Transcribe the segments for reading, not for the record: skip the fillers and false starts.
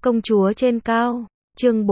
Công chúa trên cao. Chương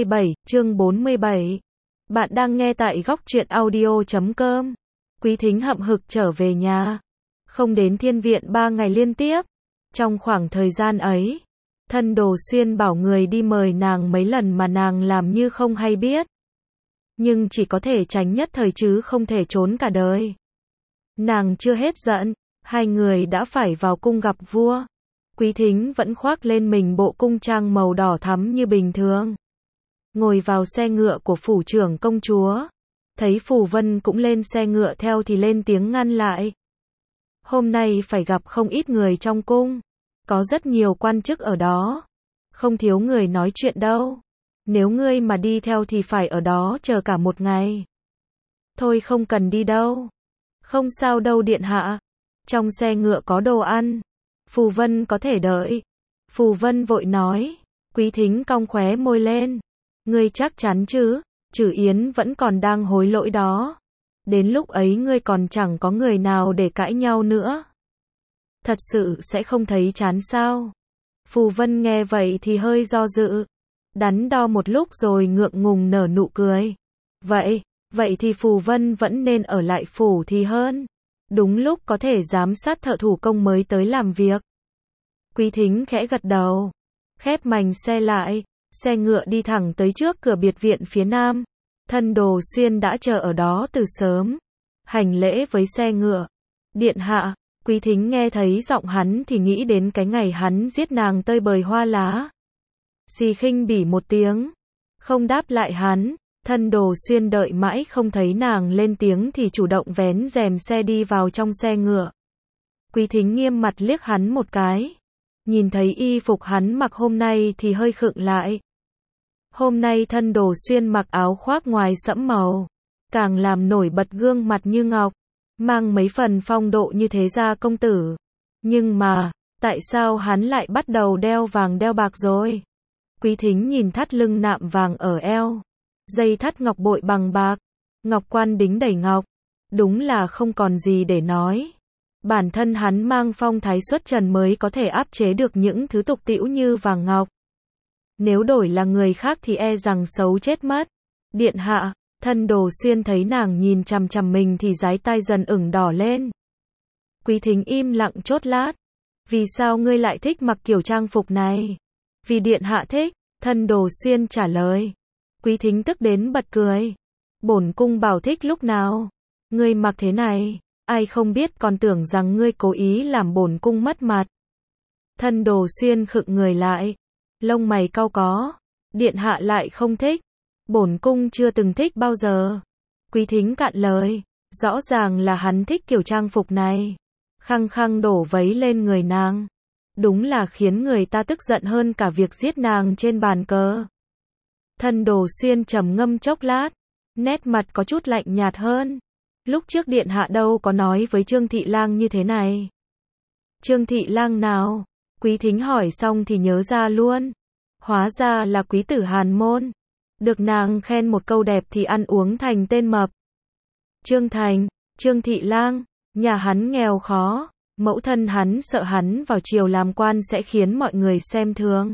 47. Bạn đang nghe tại góc truyện audio.com. Quý Thính hậm hực trở về nhà. Không đến thiên viện 3 ngày liên tiếp. Trong khoảng thời gian ấy, Thân Đồ Xuyên bảo người đi mời nàng mấy lần mà nàng làm như không hay biết. Nhưng chỉ có thể tránh nhất thời chứ không thể trốn cả đời. Nàng chưa hết giận, hai người đã phải vào cung gặp vua. Quý Thính vẫn khoác lên mình bộ cung trang màu đỏ thắm như bình thường. Ngồi vào xe ngựa của phủ trưởng công chúa. Thấy Phù Vân cũng lên xe ngựa theo thì lên tiếng ngăn lại. Hôm nay phải gặp không ít người trong cung. Có rất nhiều quan chức ở đó. Không thiếu người nói chuyện đâu. Nếu ngươi mà đi theo thì phải ở đó chờ cả một ngày. Thôi không cần đi đâu. Không sao đâu điện hạ. Trong xe ngựa có đồ ăn. Phù Vân có thể đợi. Phù Vân vội nói. Quý Thính cong khóe môi lên. Ngươi chắc chắn chứ? Trử Yến vẫn còn đang hối lỗi đó. Đến lúc ấy ngươi còn chẳng có người nào để cãi nhau nữa. Thật sự sẽ không thấy chán sao? Phù Vân nghe vậy thì hơi do dự. Đắn đo một lúc rồi ngượng ngùng nở nụ cười. Vậy thì Phù Vân vẫn nên ở lại phủ thì hơn. Đúng lúc có thể giám sát thợ thủ công mới tới làm việc. Quý Thính khẽ gật đầu. Khép mành xe lại. Xe ngựa đi thẳng tới trước cửa biệt viện phía nam. Thân Đồ Xuyên đã chờ ở đó từ sớm. Hành lễ với xe ngựa. Điện hạ. Quý Thính nghe thấy giọng hắn thì nghĩ đến cái ngày hắn giết nàng tơi bời hoa lá. Xì khinh bỉ một tiếng. Không đáp lại hắn. Thân Đồ Xuyên đợi mãi không thấy nàng lên tiếng thì chủ động vén rèm xe đi vào trong xe ngựa. Quý Thính nghiêm mặt liếc hắn một cái. Nhìn thấy y phục hắn mặc hôm nay thì hơi khựng lại. Hôm nay Thân Đồ Xuyên mặc áo khoác ngoài sẫm màu. Càng làm nổi bật gương mặt như ngọc. Mang mấy phần phong độ như thế gia công tử. Nhưng mà, tại sao hắn lại bắt đầu đeo vàng đeo bạc rồi? Quý Thính nhìn thắt lưng nạm vàng ở eo. Dây thắt ngọc bội bằng bạc. Ngọc quan đính đầy ngọc. Đúng là không còn gì để nói. Bản thân hắn mang phong thái xuất trần mới có thể áp chế được những thứ tục tĩu như vàng ngọc. Nếu đổi là người khác thì e rằng xấu chết mất. Điện hạ. Thân Đồ Xuyên thấy nàng nhìn chằm chằm mình thì dái tai dần ửng đỏ lên. Quý Thính im lặng chốt lát. Vì sao ngươi lại thích mặc kiểu trang phục này? Vì điện hạ thích. Thân Đồ Xuyên trả lời. Quý Thính tức đến bật cười. Bổn cung bảo thích lúc nào? Ngươi mặc thế này, ai không biết còn tưởng rằng ngươi cố ý làm bổn cung mất mặt. Thân Đồ Xuyên khựng người lại. Lông mày cau có. Điện hạ lại không thích. Bổn cung chưa từng thích bao giờ. Quý Thính cạn lời. Rõ ràng là hắn thích kiểu trang phục này. Khăng khăng đổ vấy lên người nàng. Đúng là khiến người ta tức giận hơn cả việc giết nàng trên bàn cờ. Thân Đồ Xuyên trầm ngâm chốc lát. Nét mặt có chút lạnh nhạt hơn. Lúc trước điện hạ đâu có nói với Trương Thị Lang như thế này. Trương Thị Lang nào? Quý Thính hỏi xong thì nhớ ra luôn. Hóa ra là quý tử Hàn Môn. Được nàng khen một câu đẹp thì ăn uống thành tên mập. Trương Thành, Trương Thị Lang, nhà hắn nghèo khó. Mẫu thân hắn sợ hắn vào triều làm quan sẽ khiến mọi người xem thường.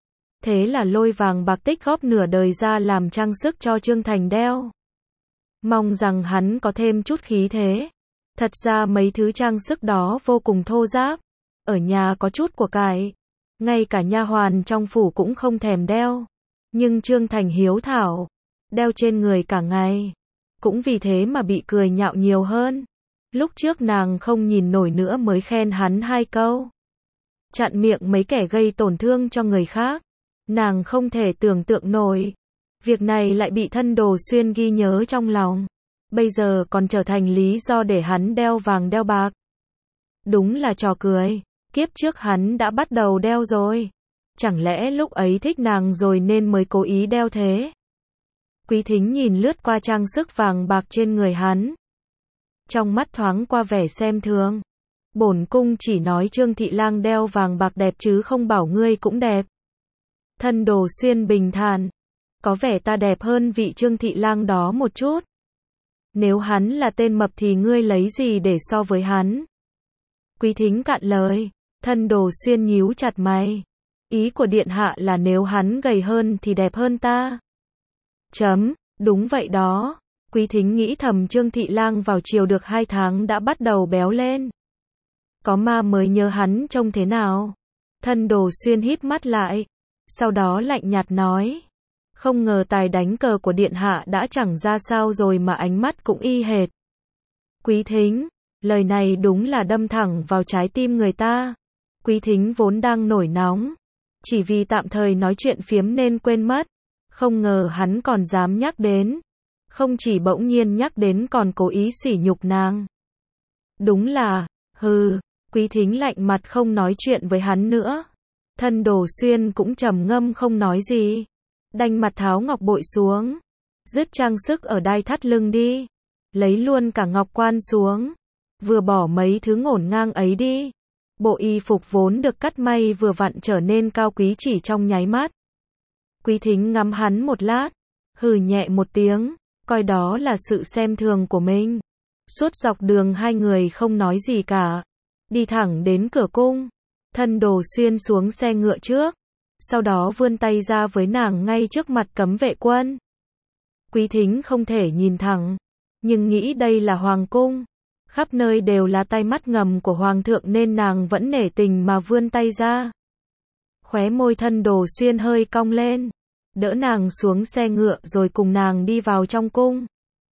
Thế là lôi vàng bạc tích góp nửa đời ra làm trang sức cho Trương Thành đeo. Mong rằng hắn có thêm chút khí thế. Thật ra mấy thứ trang sức đó vô cùng thô ráp. Ở nhà có chút của cải. Ngay cả nha hoàn trong phủ cũng không thèm đeo. Nhưng Trương Thành hiếu thảo. Đeo trên người cả ngày. Cũng vì thế mà bị cười nhạo nhiều hơn. Lúc trước nàng không nhìn nổi nữa mới khen hắn 2 câu. Chặn miệng mấy kẻ gây tổn thương cho người khác. Nàng không thể tưởng tượng nổi. Việc này lại bị Thân Đồ Xuyên ghi nhớ trong lòng. Bây giờ còn trở thành lý do để hắn đeo vàng đeo bạc. Đúng là trò cười. Kiếp trước hắn đã bắt đầu đeo rồi. Chẳng lẽ lúc ấy thích nàng rồi nên mới cố ý đeo thế? Quý Thính nhìn lướt qua trang sức vàng bạc trên người hắn. Trong mắt thoáng qua vẻ xem thường. Bổn cung chỉ nói Trương Thị Lang đeo vàng bạc đẹp chứ không bảo ngươi cũng đẹp. Thân Đồ Xuyên bình thản. Có vẻ ta đẹp hơn vị Trương Thị Lang đó một chút. Nếu hắn là tên mập thì ngươi lấy gì để so với hắn? Quý Thính cạn lời. Thân Đồ Xuyên nhíu chặt mày. Ý của điện hạ là nếu hắn gầy hơn thì đẹp hơn ta. Đúng vậy đó. Quý Thính nghĩ thầm Trương Thị Lang vào chiều được 2 tháng đã bắt đầu béo lên. Có ma mới nhớ hắn trông thế nào. Thân Đồ Xuyên híp mắt lại. Sau đó lạnh nhạt nói. Không ngờ tài đánh cờ của điện hạ đã chẳng ra sao rồi mà ánh mắt cũng y hệt. Quý Thính, lời này đúng là đâm thẳng vào trái tim người ta. Quý Thính vốn đang nổi nóng. Chỉ vì tạm thời nói chuyện phiếm nên quên mất. Không ngờ hắn còn dám nhắc đến. Không chỉ bỗng nhiên nhắc đến còn cố ý sỉ nhục nàng. Đúng là, Quý Thính lạnh mặt không nói chuyện với hắn nữa. Thân Đồ Xuyên cũng trầm ngâm không nói gì. Đành mặt tháo ngọc bội xuống. Dứt trang sức ở đai thắt lưng đi. Lấy luôn cả ngọc quan xuống. Vừa bỏ mấy thứ ngổn ngang ấy đi. Bộ y phục vốn được cắt may vừa vặn trở nên cao quý chỉ trong nháy mắt. Quý Thính ngắm hắn một lát. Hừ nhẹ một tiếng. Coi đó là sự xem thường của mình. Suốt dọc đường hai người không nói gì cả. Đi thẳng đến cửa cung. Thân Đồ Xuyên xuống xe ngựa trước. Sau đó vươn tay ra với nàng ngay trước mặt cấm vệ quân. Quý Thính không thể nhìn thẳng. Nhưng nghĩ đây là hoàng cung. Khắp nơi đều là tai mắt ngầm của hoàng thượng nên nàng vẫn nể tình mà vươn tay ra. Khóe môi Thân Đồ Xuyên hơi cong lên. Đỡ nàng xuống xe ngựa rồi cùng nàng đi vào trong cung.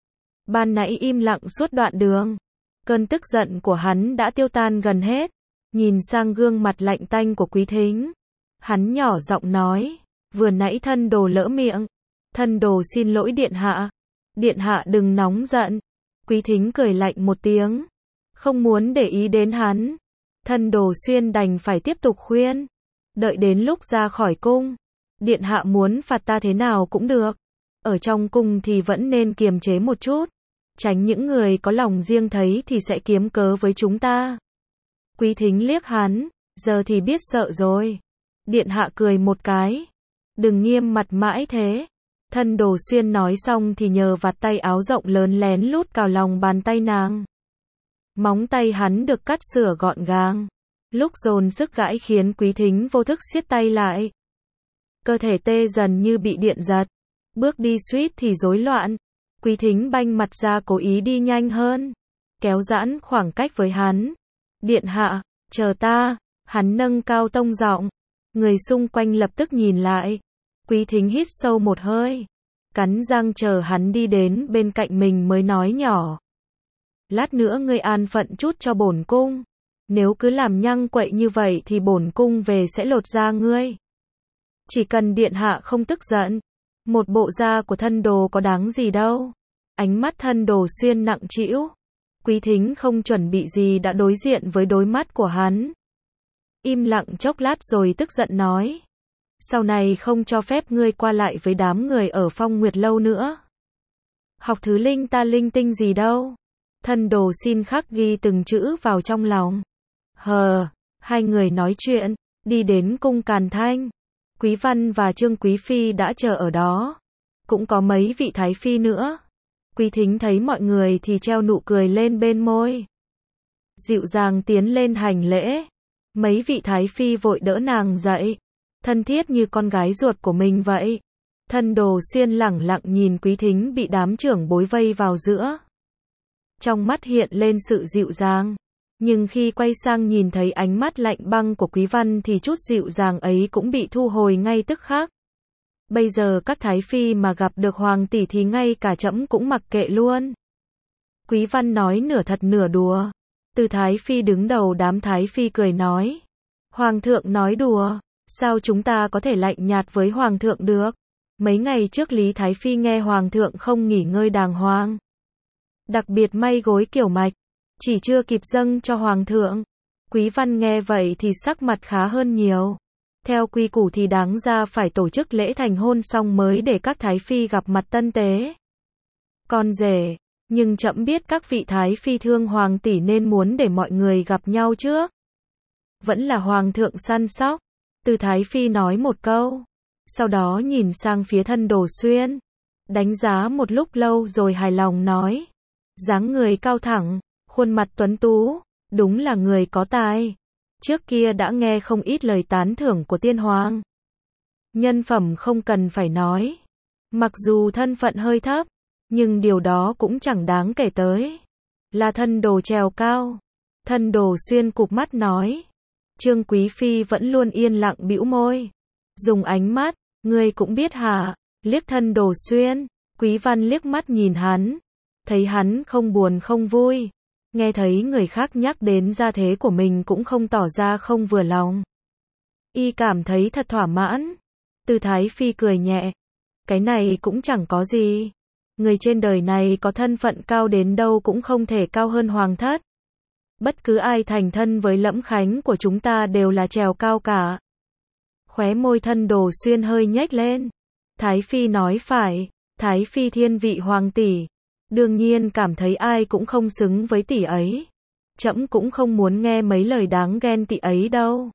Ban nãy im lặng suốt đoạn đường. Cơn tức giận của hắn đã tiêu tan gần hết. Nhìn sang gương mặt lạnh tanh của Quý Thính. Hắn nhỏ giọng nói. Vừa nãy Thân Đồ lỡ miệng. Thân Đồ xin lỗi điện hạ. Điện hạ đừng nóng giận. Quý Thính cười lạnh một tiếng. Không muốn để ý đến hắn. Thân Đồ Xuyên đành phải tiếp tục khuyên. Đợi đến lúc ra khỏi cung. Điện hạ muốn phạt ta thế nào cũng được. Ở trong cung thì vẫn nên kiềm chế một chút. Tránh những người có lòng riêng thấy thì sẽ kiếm cớ với chúng ta. Quý Thính liếc hắn. Giờ thì biết sợ rồi. Điện hạ cười một cái. Đừng nghiêm mặt mãi thế. Thân Đồ Xuyên nói xong thì nhờ vạt tay áo rộng lớn lén lút cào lòng bàn tay nàng. Móng tay hắn được cắt sửa gọn gàng. Lúc dồn sức gãi khiến Quý Thính vô thức siết tay lại. Cơ thể tê dần như bị điện giật. Bước đi suýt thì rối loạn. Quý Thính banh mặt ra cố ý đi nhanh hơn. Kéo giãn khoảng cách với hắn. Điện hạ, chờ ta. Hắn nâng cao tông giọng. Người xung quanh lập tức nhìn lại. Quý Thính hít sâu một hơi. Cắn răng chờ hắn đi đến bên cạnh mình mới nói nhỏ. Lát nữa ngươi an phận chút cho bổn cung. Nếu cứ làm nhăng quậy như vậy thì bổn cung về sẽ lột da ngươi. Chỉ cần điện hạ không tức giận. Một bộ da của Thân Đồ có đáng gì đâu. Ánh mắt Thân Đồ Xuyên nặng trĩu. Quý Thính không chuẩn bị gì đã đối diện với đôi mắt của hắn. Im lặng chốc lát rồi tức giận nói. Sau này không cho phép ngươi qua lại với đám người ở Phong Nguyệt Lâu nữa. Học thứ linh ta linh tinh gì đâu. Thân Đồ xin khắc ghi từng chữ vào trong lòng. Hai người nói chuyện, đi đến cung Càn Thanh. Quý Văn và Trương Quý Phi đã chờ ở đó. Cũng có mấy vị thái phi nữa. Quý Thính thấy mọi người thì treo nụ cười lên bên môi. Dịu dàng tiến lên hành lễ. Mấy vị thái phi vội đỡ nàng dậy. Thân thiết như con gái ruột của mình vậy. Thân Đồ Xuyên lẳng lặng nhìn Quý Thính bị đám trưởng bối vây vào giữa. Trong mắt hiện lên sự dịu dàng. Nhưng khi quay sang nhìn thấy ánh mắt lạnh băng của Quý Văn thì chút dịu dàng ấy cũng bị thu hồi ngay tức khắc. Bây giờ các thái phi mà gặp được hoàng tỷ thì ngay cả trẫm cũng mặc kệ luôn. Quý Văn nói nửa thật nửa đùa. Từ thái phi đứng đầu đám thái phi cười nói. Hoàng thượng nói đùa. Sao chúng ta có thể lạnh nhạt với hoàng thượng được? Mấy ngày trước Lý Thái Phi nghe hoàng thượng không nghỉ ngơi đàng hoàng. Đặc biệt may gối kiểu mạch. Chỉ chưa kịp dâng cho hoàng thượng. Quý Văn nghe vậy thì sắc mặt khá hơn nhiều. Theo quy củ thì đáng ra phải tổ chức lễ thành hôn xong mới để các thái phi gặp mặt tân tế. Con rể. Nhưng trẫm biết các vị thái phi thương hoàng tỷ nên muốn để mọi người gặp nhau trước. Vẫn là hoàng thượng săn sóc. Từ thái phi nói một câu. Sau đó nhìn sang phía Thân Đồ Xuyên. Đánh giá một lúc lâu rồi hài lòng nói. Dáng người cao thẳng. Khuôn mặt tuấn tú. Đúng là người có tài. Trước kia đã nghe không ít lời tán thưởng của tiên hoàng. Nhân phẩm không cần phải nói. Mặc dù thân phận hơi thấp, nhưng điều đó cũng chẳng đáng kể tới. Là thân đồ trèo cao. Thân đồ xuyên cụp mắt nói. Trương Quý Phi vẫn luôn yên lặng bĩu môi. Dùng ánh mắt, ngươi cũng biết hả? Liếc thân đồ xuyên. Quý Văn liếc mắt nhìn hắn. Thấy hắn không buồn không vui. Nghe thấy người khác nhắc đến gia thế của mình cũng không tỏ ra không vừa lòng. Y cảm thấy thật thỏa mãn. Từ Thái Phi cười nhẹ. Cái này cũng chẳng có gì. Người trên đời này có thân phận cao đến đâu cũng không thể cao hơn hoàng thất. Bất cứ ai thành thân với Lẫm Khánh của chúng ta đều là trèo cao cả. Khóe môi thân đồ xuyên hơi nhếch lên. Thái Phi nói phải. Thái Phi thiên vị hoàng tỷ. Đương nhiên cảm thấy ai cũng không xứng với tỷ ấy. Trẫm cũng không muốn nghe mấy lời đáng ghen tị ấy đâu.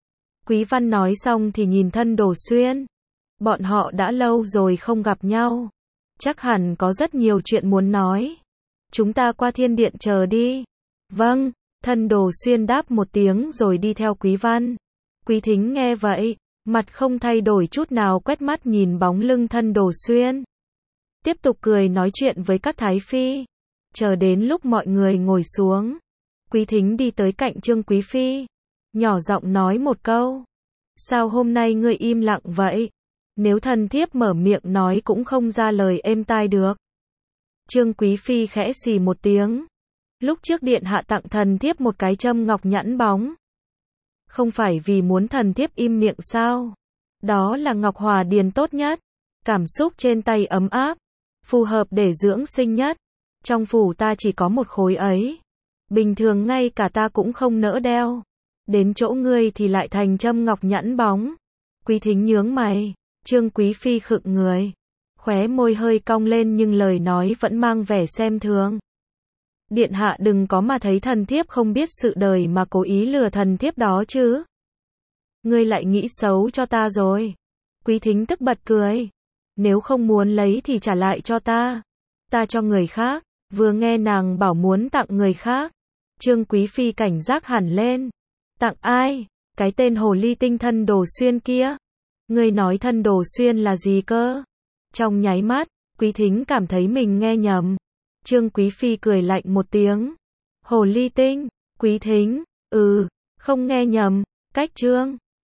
Quý Văn nói xong thì nhìn thân đồ xuyên. Bọn họ đã lâu rồi không gặp nhau. Chắc hẳn có rất nhiều chuyện muốn nói. Chúng ta qua thiên điện chờ đi. Vâng, thân đồ xuyên đáp một tiếng rồi đi theo Quý Văn. Quý Thính nghe vậy, mặt không thay đổi chút nào quét mắt nhìn bóng lưng thân đồ xuyên. Tiếp tục cười nói chuyện với các thái phi. Chờ đến lúc mọi người ngồi xuống. Quý Thính đi tới cạnh Trương Quý Phi. Nhỏ giọng nói một câu. Sao hôm nay ngươi im lặng vậy? Nếu thần thiếp mở miệng nói cũng không ra lời êm tai được. Trương Quý Phi khẽ xì một tiếng. Lúc trước điện hạ tặng thần thiếp một cái châm ngọc nhẵn bóng. Không phải vì muốn thần thiếp im miệng sao? Đó là ngọc hòa điền tốt nhất. Cảm xúc trên tay ấm áp. Phù hợp để dưỡng sinh nhất. Trong phủ ta chỉ có một khối ấy. Bình thường ngay cả ta cũng không nỡ đeo. Đến chỗ ngươi thì lại thành châm ngọc nhẵn bóng. Quý Thính nhướng mày. Trương Quý Phi khựng người. Khóe môi hơi cong lên nhưng lời nói vẫn mang vẻ xem thường. Điện hạ đừng có mà thấy thần thiếp không biết sự đời mà cố ý lừa thần thiếp đó chứ. Ngươi lại nghĩ xấu cho ta rồi. Quý Thính tức bật cười. Nếu không muốn lấy thì trả lại cho ta. Ta cho người khác. Vừa nghe nàng bảo muốn tặng người khác. Trương Quý Phi cảnh giác hẳn lên. Tặng ai? Cái tên hồ ly tinh thân đồ xuyên kia. Ngươi nói thân đồ xuyên là gì cơ? Trong nháy mắt, Quý Thính cảm thấy mình nghe nhầm. Trương Quý Phi cười lạnh một tiếng. Hồ ly tinh, Quý Thính, không nghe nhầm, cách Trương